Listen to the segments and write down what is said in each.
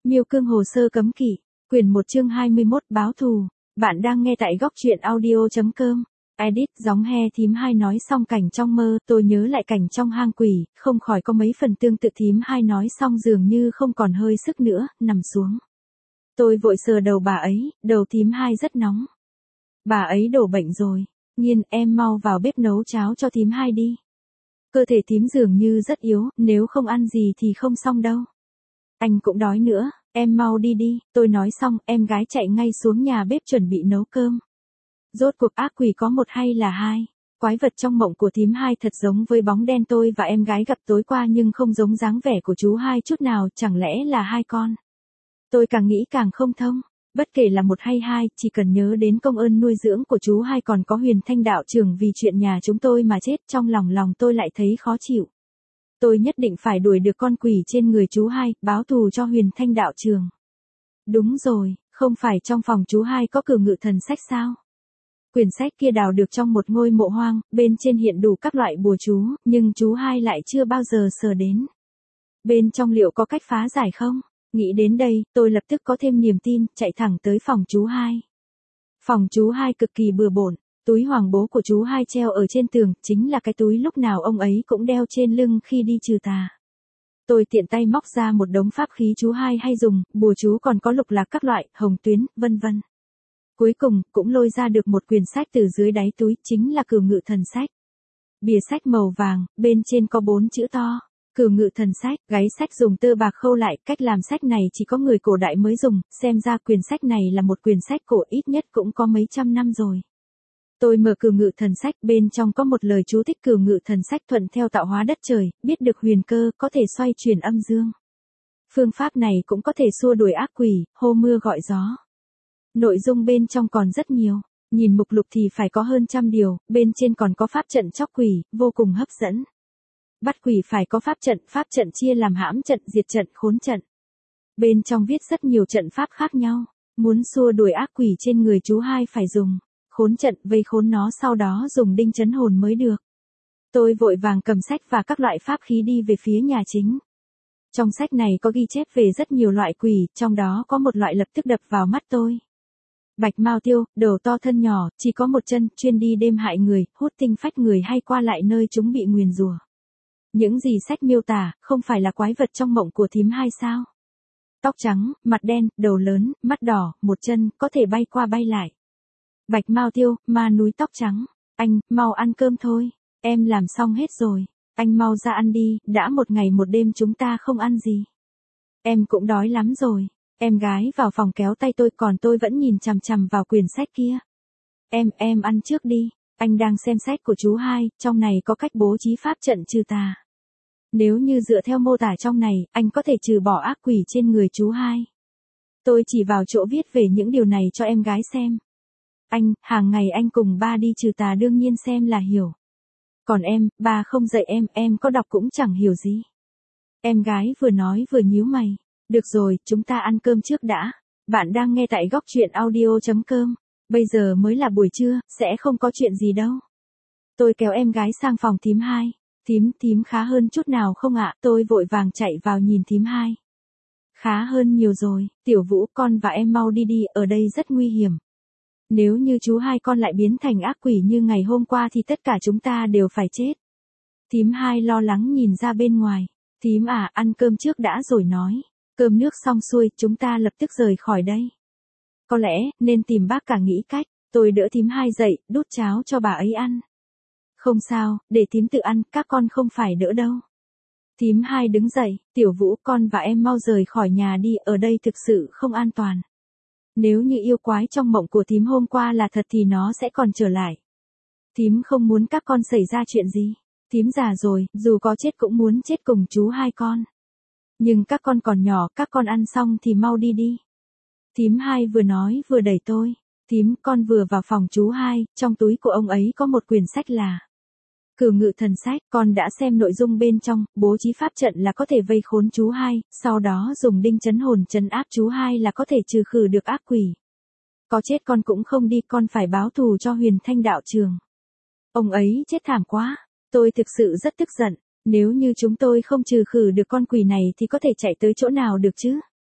Miêu Cương hồ sơ cấm kỵ, quyển 1 chương 21 báo thù. Bạn đang nghe tại góc truyện audio.com. Edit gióng he thím hai nói xong cảnh trong mơ, tôi nhớ lại cảnh trong hang quỷ, không khỏi có mấy phần tương tự thím hai nói xong dường như không còn hơi sức nữa, nằm xuống. Tôi vội sờ đầu bà ấy, đầu thím hai rất nóng. Bà ấy đổ bệnh rồi, Nhiên em mau vào bếp nấu cháo cho thím hai đi. Cơ thể thím dường như rất yếu, nếu không ăn gì thì không xong đâu. Anh cũng đói nữa, em mau đi đi, tôi nói xong, em gái chạy ngay xuống nhà bếp chuẩn bị nấu cơm. Rốt cuộc ác quỷ có một hay là hai? Quái vật trong mộng của thím hai thật giống với bóng đen tôi và em gái gặp tối qua nhưng không giống dáng vẻ của chú hai chút nào, chẳng lẽ là hai con? Tôi càng nghĩ càng không thông, bất kể là một hay hai, chỉ cần nhớ đến công ơn nuôi dưỡng của chú hai còn có Huyền Thanh đạo trưởng vì chuyện nhà chúng tôi mà chết, trong lòng tôi lại thấy khó chịu. Tôi nhất định phải đuổi được con quỷ trên người chú hai, báo thù cho Huyền Thanh đạo trưởng. Đúng rồi, không phải trong phòng chú hai có Cửu Ngự Thần Sách sao? Quyển sách kia đào được trong một ngôi mộ hoang, bên trên hiện đủ các loại bùa chú, nhưng chú hai lại chưa bao giờ sờ đến. Bên trong liệu có cách phá giải không? Nghĩ đến đây, tôi lập tức có thêm niềm tin, chạy thẳng tới phòng chú hai. Phòng chú hai cực kỳ bừa bộn, túi hoàng bố của chú hai treo ở trên tường, chính là cái túi lúc nào ông ấy cũng đeo trên lưng khi đi trừ tà. Tôi tiện tay móc ra một đống pháp khí chú hai hay dùng, bùa chú còn có lục lạc các loại, hồng tuyến, vân vân. Cuối cùng, cũng lôi ra được một quyển sách từ dưới đáy túi, chính là Cửu Ngự Thần Sách. Bìa sách màu vàng, bên trên có 4 chữ to. Cửu Ngự Thần Sách, gáy sách dùng tơ bạc khâu lại, cách làm sách này chỉ có người cổ đại mới dùng, xem ra quyển sách này là một quyển sách cổ ít nhất cũng có mấy trăm năm rồi. Tôi mở Cửu Ngự Thần Sách, bên trong có một lời chú thích Cửu Ngự Thần Sách thuận theo tạo hóa đất trời, biết được huyền cơ, có thể xoay chuyển âm dương. Phương pháp này cũng có thể xua đuổi ác quỷ, hô mưa gọi gió. Nội dung bên trong còn rất nhiều, nhìn mục lục thì phải có hơn 100 điều, bên trên còn có pháp trận chóc quỷ, vô cùng hấp dẫn. Bắt quỷ phải có pháp trận chia làm hãm trận, diệt trận, khốn trận. Bên trong viết rất nhiều trận pháp khác nhau, muốn xua đuổi ác quỷ trên người chú hai phải dùng khốn trận, vây khốn nó, sau đó dùng đinh chấn hồn mới được. Tôi vội vàng cầm sách và các loại pháp khí đi về phía nhà chính. Trong sách này có ghi chép về rất nhiều loại quỷ, trong đó có một loại lập tức đập vào mắt tôi. Bạch Mao Tiêu, đầu to thân nhỏ, chỉ có một chân, chuyên đi đêm hại người, hút tinh phách người hay qua lại nơi chúng bị nguyền rủa. Những gì sách miêu tả, không phải là quái vật trong mộng của thím hai sao? Tóc trắng, mặt đen, đầu lớn, mắt đỏ, một chân, có thể bay qua bay lại. Bạch Mao Tiêu, ma núi tóc trắng. Anh, mau ăn cơm thôi. Em làm xong hết rồi. Anh mau ra ăn đi, đã một ngày một đêm chúng ta không ăn gì. Em cũng đói lắm rồi. Em gái vào phòng kéo tay tôi, còn tôi vẫn nhìn chằm chằm vào quyển sách kia. Em ăn trước đi. Anh đang xem sách của chú hai, trong này có cách bố trí pháp trận trừ tà. Nếu như dựa theo mô tả trong này, anh có thể trừ bỏ ác quỷ trên người chú hai. Tôi chỉ vào chỗ viết về những điều này cho em gái xem. Anh, hàng ngày anh cùng ba đi trừ tà đương nhiên xem là hiểu. Còn em, ba không dạy em có đọc cũng chẳng hiểu gì. Em gái vừa nói vừa nhíu mày. Được rồi, chúng ta ăn cơm trước đã. Bạn đang nghe tại góc truyện audio.com. Bây giờ mới là buổi trưa, sẽ không có chuyện gì đâu. Tôi kéo em gái sang phòng thím hai. Thím khá hơn chút nào không ạ? Tôi vội vàng chạy vào nhìn thím hai. Khá hơn nhiều rồi, Tiểu Vũ, con và em mau đi đi, ở đây rất nguy hiểm. Nếu như chú hai con lại biến thành ác quỷ như ngày hôm qua thì tất cả chúng ta đều phải chết. Thím hai lo lắng nhìn ra bên ngoài. Thím à, ăn cơm trước đã rồi nói. Cơm nước xong xuôi, chúng ta lập tức rời khỏi đây. Có lẽ, nên tìm bác cả nghĩ cách. Tôi đỡ thím hai dậy, đút cháo cho bà ấy ăn. Không sao, để thím tự ăn, các con không phải đỡ đâu. Thím hai đứng dậy, Tiểu Vũ, con và em mau rời khỏi nhà đi, ở đây thực sự không an toàn. Nếu như yêu quái trong mộng của thím hôm qua là thật thì nó sẽ còn trở lại. Thím không muốn các con xảy ra chuyện gì. Thím già rồi, dù có chết cũng muốn chết cùng chú hai con. Nhưng các con còn nhỏ, các con ăn xong thì mau đi đi. Thím hai vừa nói vừa đẩy tôi. Thím, con vừa vào phòng chú hai, trong túi của ông ấy có một quyển sách là Cửu Ngự Thần Sách, con đã xem nội dung bên trong, bố trí pháp trận là có thể vây khốn chú hai, sau đó dùng đinh chấn hồn trấn áp chú hai là có thể trừ khử được ác quỷ. Có chết con cũng không đi, con phải báo thù cho Huyền Thanh đạo trường. Ông ấy chết thảm quá, tôi thực sự rất tức giận, nếu như chúng tôi không trừ khử được con quỷ này thì có thể chạy tới chỗ nào được chứ?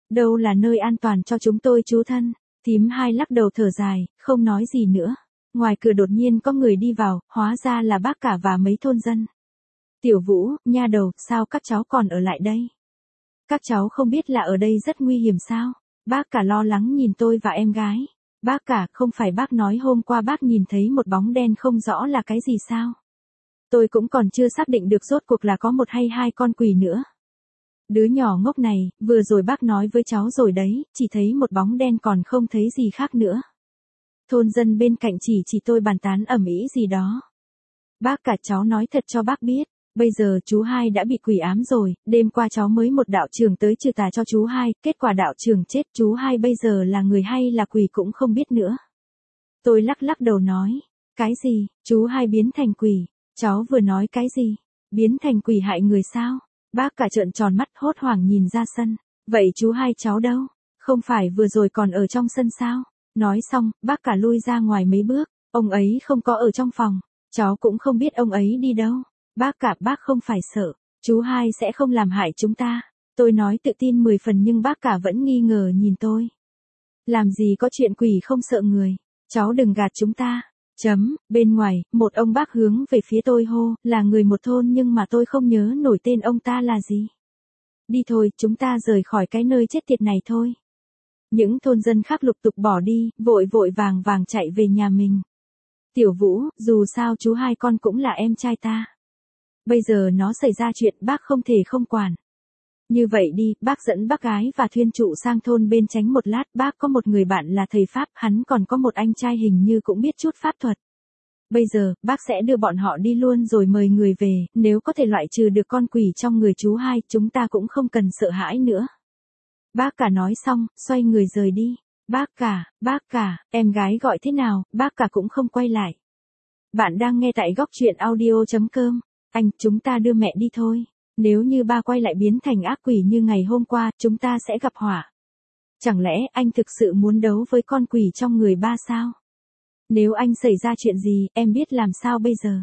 Đâu là nơi an toàn cho chúng tôi chú thân. Thím hai lắc đầu thở dài, không nói gì nữa. Ngoài cửa đột nhiên có người đi vào, hóa ra là bác cả và mấy thôn dân. Tiểu Vũ, nha đầu, sao các cháu còn ở lại đây? Các cháu không biết là ở đây rất nguy hiểm sao? Bác cả lo lắng nhìn tôi và em gái. Bác cả, không phải bác nói hôm qua bác nhìn thấy một bóng đen không rõ là cái gì sao? Tôi cũng còn chưa xác định được rốt cuộc là có một hay hai con quỷ nữa. Đứa nhỏ ngốc này, vừa rồi bác nói với cháu rồi đấy, chỉ thấy một bóng đen còn không thấy gì khác nữa. Thôn dân bên cạnh chỉ tôi bàn tán ầm ĩ gì đó. Bác cả, cháu nói thật cho bác biết, bây giờ chú hai đã bị quỷ ám rồi, đêm qua cháu mới một đạo trưởng tới trừ tà cho chú hai, kết quả đạo trưởng chết, chú hai bây giờ là người hay là quỷ cũng không biết nữa. Tôi lắc đầu nói, cái gì, chú hai biến thành quỷ, cháu vừa nói cái gì, biến thành quỷ hại người sao? Bác cả trợn tròn mắt hốt hoảng nhìn ra sân, vậy chú hai cháu đâu, không phải vừa rồi còn ở trong sân sao? Nói xong, bác cả lui ra ngoài mấy bước, ông ấy không có ở trong phòng, cháu cũng không biết ông ấy đi đâu. Bác cả, bác không phải sợ, chú hai sẽ không làm hại chúng ta. Tôi nói tự tin 10 phần nhưng bác cả vẫn nghi ngờ nhìn tôi. Làm gì có chuyện quỷ không sợ người, cháu đừng gạt chúng ta. Bên ngoài, một ông bác hướng về phía tôi hô, là người một thôn nhưng mà tôi không nhớ nổi tên ông ta là gì. Đi thôi, chúng ta rời khỏi cái nơi chết tiệt này thôi. Những thôn dân khác lục tục bỏ đi, vội vàng chạy về nhà mình. Tiểu Vũ, dù sao chú hai con cũng là em trai ta. Bây giờ nó xảy ra chuyện bác không thể không quản. Như vậy đi, bác dẫn bác gái và thuyên trụ sang thôn bên tránh một lát, bác có một người bạn là thầy Pháp, hắn còn có một anh trai hình như cũng biết chút pháp thuật. Bây giờ, bác sẽ đưa bọn họ đi luôn rồi mời người về, nếu có thể loại trừ được con quỷ trong người chú hai, chúng ta cũng không cần sợ hãi nữa. Bác cả nói xong, xoay người rời đi. Bác cả, em gái gọi thế nào, bác cả cũng không quay lại. Bạn đang nghe tại góc truyện audio.com. Anh, chúng ta đưa mẹ đi thôi. Nếu như ba quay lại biến thành ác quỷ như ngày hôm qua, chúng ta sẽ gặp họa. Chẳng lẽ anh thực sự muốn đấu với con quỷ trong người ba sao? Nếu anh xảy ra chuyện gì, em biết làm sao bây giờ?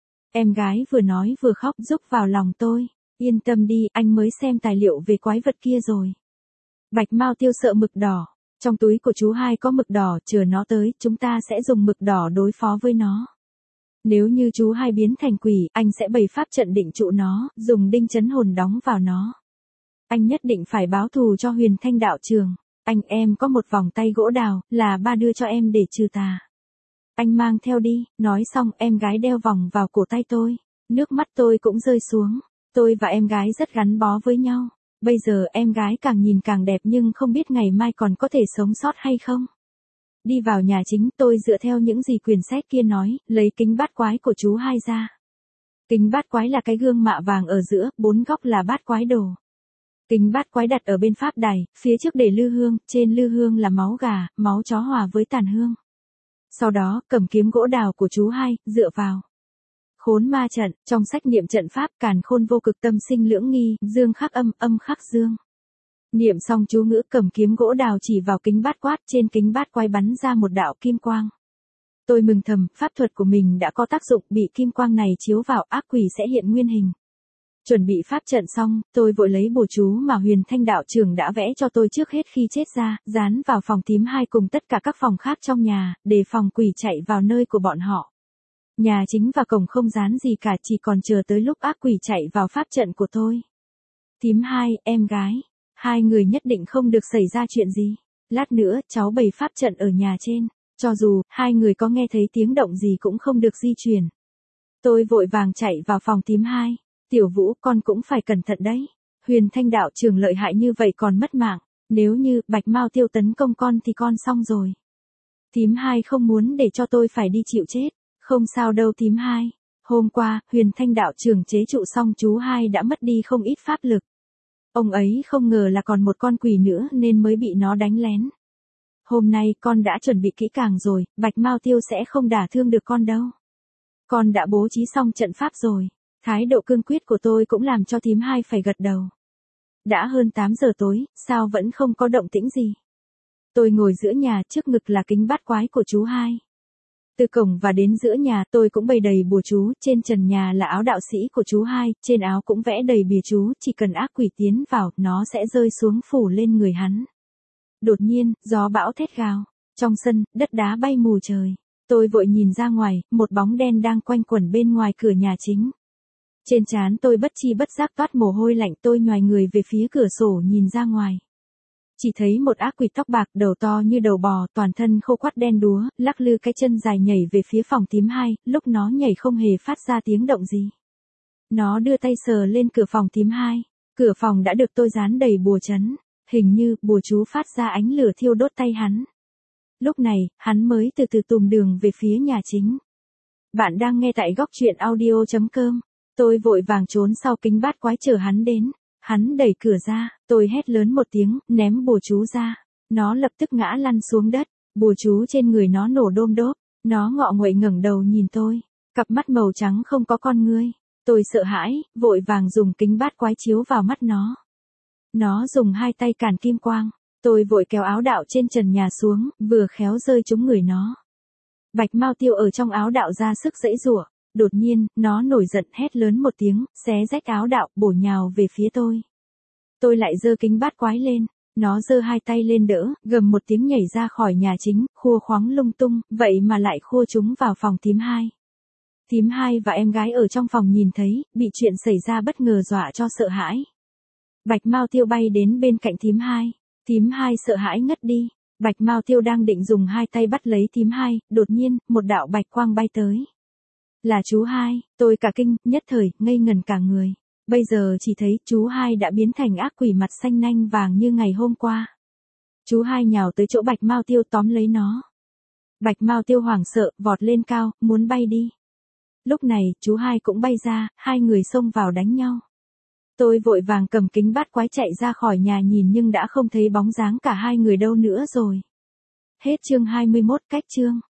Em gái vừa nói vừa khóc rúc vào lòng tôi. Yên tâm đi, anh mới xem tài liệu về quái vật kia rồi. Bạch Mao Tiêu sợ mực đỏ. Trong túi của chú hai có mực đỏ, chờ nó tới, chúng ta sẽ dùng mực đỏ đối phó với nó. Nếu như chú hai biến thành quỷ, anh sẽ bày pháp trận định trụ nó, dùng đinh chấn hồn đóng vào nó. Anh nhất định phải báo thù cho Huyền Thanh đạo trường. Anh, em có một vòng tay gỗ đào, là ba đưa cho em để trừ tà. Anh mang theo đi, nói xong em gái đeo vòng vào cổ tay tôi. Nước mắt tôi cũng rơi xuống. Tôi và em gái rất gắn bó với nhau. Bây giờ em gái càng nhìn càng đẹp nhưng không biết ngày mai còn có thể sống sót hay không. Đi vào nhà chính, tôi dựa theo những gì quyển sách kia nói, lấy kính bát quái của chú hai ra. Kính bát quái là cái gương mạ vàng ở giữa, 4 góc là bát quái đồ. Kính bát quái đặt ở bên pháp đài, phía trước để lư hương, trên lư hương là máu gà, máu chó hòa với tàn hương. Sau đó, cầm kiếm gỗ đào của chú hai, dựa vào. Khốn ma trận, trong sách niệm trận pháp, càn khôn vô cực tâm sinh lưỡng nghi, dương khắc âm, âm khắc dương. Niệm xong chú ngữ, cầm kiếm gỗ đào chỉ vào kính bát quát, trên kính bát quái bắn ra một đạo kim quang. Tôi mừng thầm, pháp thuật của mình đã có tác dụng, bị kim quang này chiếu vào, ác quỷ sẽ hiện nguyên hình. Chuẩn bị pháp trận xong, tôi vội lấy bùa chú mà Huyền Thanh đạo trưởng đã vẽ cho tôi trước hết khi chết ra, dán vào phòng thím hai cùng tất cả các phòng khác trong nhà, để phòng quỷ chạy vào nơi của bọn họ. Nhà chính và cổng không dán gì cả, chỉ còn chờ tới lúc ác quỷ chạy vào pháp trận của tôi. Thím hai, em gái, hai người nhất định không được xảy ra chuyện gì. Lát nữa, cháu bày pháp trận ở nhà trên, cho dù hai người có nghe thấy tiếng động gì cũng không được di chuyển. Tôi vội vàng chạy vào phòng thím hai. Tiểu Vũ, con cũng phải cẩn thận đấy. Huyền Thanh đạo trưởng lợi hại như vậy còn mất mạng. Nếu như Bạch Mao Tiêu tấn công con thì con xong rồi. Thím hai không muốn để cho tôi phải đi chịu chết. Không sao đâu thím hai. Hôm qua, Huyền Thanh đạo trưởng chế trụ xong chú hai đã mất đi không ít pháp lực. Ông ấy không ngờ là còn một con quỷ nữa nên mới bị nó đánh lén. Hôm nay con đã chuẩn bị kỹ càng rồi, Bạch Mao Tiêu sẽ không đả thương được con đâu. Con đã bố trí xong trận pháp rồi. Thái độ cương quyết của tôi cũng làm cho thím hai phải gật đầu. Đã hơn 8 giờ tối, sao vẫn không có động tĩnh gì? Tôi ngồi giữa nhà, trước ngực là kính bát quái của chú hai. Từ cổng và đến giữa nhà tôi cũng bày đầy bùa chú, trên trần nhà là áo đạo sĩ của chú hai, trên áo cũng vẽ đầy bìa chú, chỉ cần ác quỷ tiến vào, nó sẽ rơi xuống phủ lên người hắn. Đột nhiên, gió bão thét gào. Trong sân, đất đá bay mù trời. Tôi vội nhìn ra ngoài, một bóng đen đang quanh quẩn bên ngoài cửa nhà chính. Trên trán tôi bất chi bất giác toát mồ hôi lạnh, tôi nhoài người về phía cửa sổ nhìn ra ngoài. Chỉ thấy một ác quỷ tóc bạc, đầu to như đầu bò, toàn thân khô quắt đen đúa, lắc lư cái chân dài nhảy về phía phòng tím 2, lúc nó nhảy không hề phát ra tiếng động gì. Nó đưa tay sờ lên cửa phòng tím 2, cửa phòng đã được tôi dán đầy bùa trấn, hình như bùa chú phát ra ánh lửa thiêu đốt tay hắn. Lúc này, hắn mới từ từ tùm đường về phía nhà chính. Bạn đang nghe tại góc truyện audio.com. Tôi vội vàng trốn sau kính bát quái chờ hắn đến. Hắn đẩy cửa ra, tôi hét lớn một tiếng, ném bùa chú ra. Nó lập tức ngã lăn xuống đất, bùa chú trên người nó nổ đôm đốp. Nó ngọ nguậy ngẩng đầu nhìn tôi, cặp mắt màu trắng không có con ngươi. Tôi sợ hãi, vội vàng dùng kính bát quái chiếu vào mắt nó. Nó dùng hai tay cản kim quang. Tôi vội kéo áo đạo trên trần nhà xuống, vừa khéo rơi trúng người nó. Bạch Mao Tiêu ở trong áo đạo ra sức giãy giụa. Đột nhiên, nó nổi giận hét lớn một tiếng, xé rách áo đạo, bổ nhào về phía tôi. Tôi lại giơ kính bát quái lên, nó giơ hai tay lên đỡ, gầm một tiếng nhảy ra khỏi nhà chính, khua khoáng lung tung, vậy mà lại khua chúng vào phòng tím 2. Tím 2 và em gái ở trong phòng nhìn thấy, bị chuyện xảy ra bất ngờ dọa cho sợ hãi. Bạch Mao Tiêu bay đến bên cạnh tím 2. Tím 2 sợ hãi ngất đi. Bạch Mao Tiêu đang định dùng hai tay bắt lấy tím 2, đột nhiên, một đạo bạch quang bay tới. Là chú hai, tôi cả kinh, nhất thời, ngây ngần cả người. Bây giờ chỉ thấy chú hai đã biến thành ác quỷ mặt xanh nanh vàng như ngày hôm qua. Chú hai nhào tới chỗ Bạch Mao Tiêu tóm lấy nó. Bạch Mao Tiêu hoảng sợ, vọt lên cao, muốn bay đi. Lúc này, chú hai cũng bay ra, hai người xông vào đánh nhau. Tôi vội vàng cầm kính bát quái chạy ra khỏi nhà nhìn nhưng đã không thấy bóng dáng cả hai người đâu nữa rồi. Hết chương 21, cách chương.